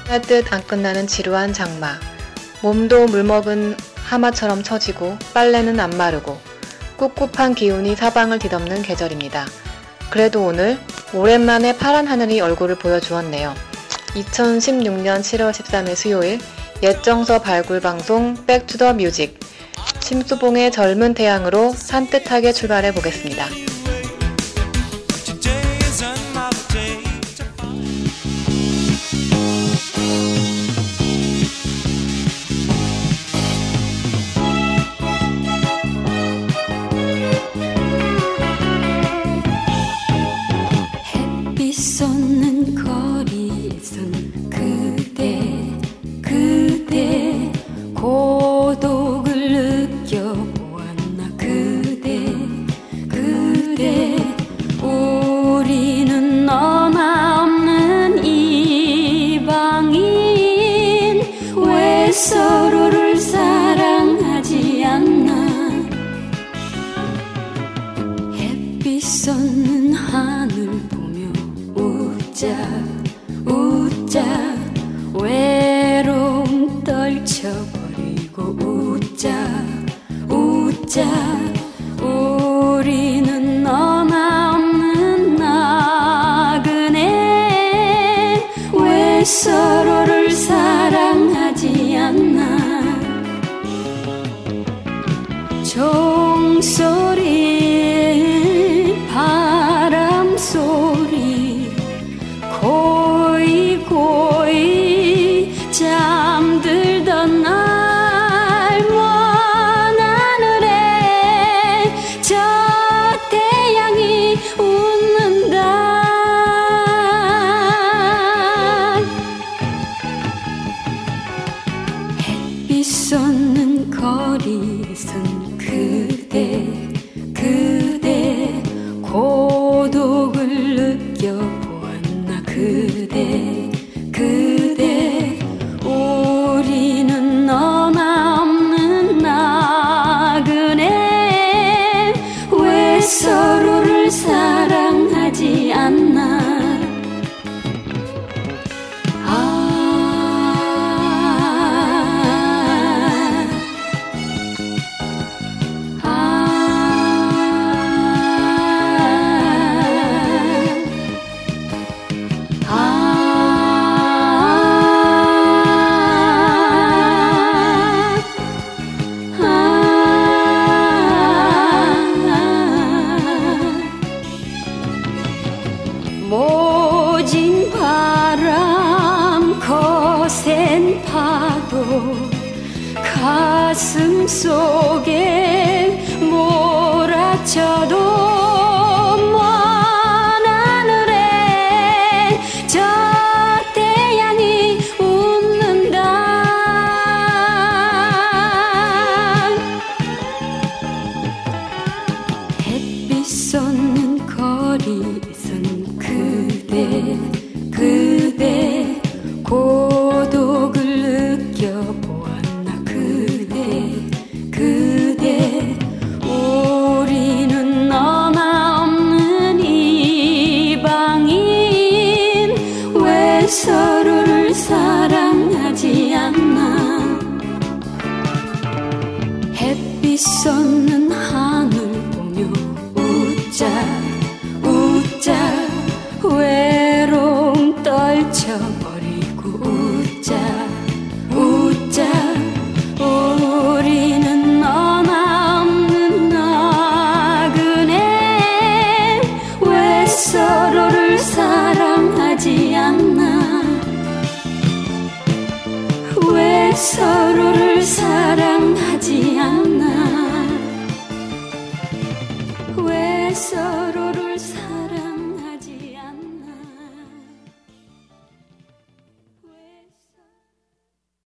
할 듯 안 끝나는 지루한 장마. 몸도 물먹은 하마처럼 처지고 빨래는 안 마르고 꿉꿉한 기운이 사방을 뒤덮는 계절입니다. 그래도 오늘 오랜만에 파란 하늘이 얼굴을 보여주었네요. 2016년 7월 13일 수요일 옛정서 발굴 방송 백투더 뮤직. 심수봉의 젊은 태양으로 산뜻하게 출발해 보겠습니다. 햇빛 쏟는 거리에선 그대 고독을 느껴보았나 그대 우리는 너나 없는 이방인 왜 서로를 사랑하지 않나 햇빛 쏟는 하늘 보며 웃자 외로움 떨쳐버리고 웃자 우리는 너나 없는 나그네 왜 서로를 사랑하지 않나 종소리 바람소리 고이 잠들던 날 먼 하늘에 저 태양이 웃는다 햇빛 쏟는 거리에선 그대 고독을 느껴보았나 그대 우리는 너나 없는 나그네 왜 서로를 사랑하지 않나 모진 바람 거센 파도 가슴 속에 몰아쳐도 먼 하늘에 저 태양이 웃는다 햇빛 쏟는 거리에선 그대 고독을 느껴보았나 그대 우리는 너나 없는 이방인 왜 서로를 사랑하지 않나 햇빛 쏟는 하늘 보며 웃자 외로움 떨쳐버리고 웃자 우리는 너나 없는 나그네 왜 서로를 사랑하지 않나 왜 서로를 사랑하지 않나 왜 서로를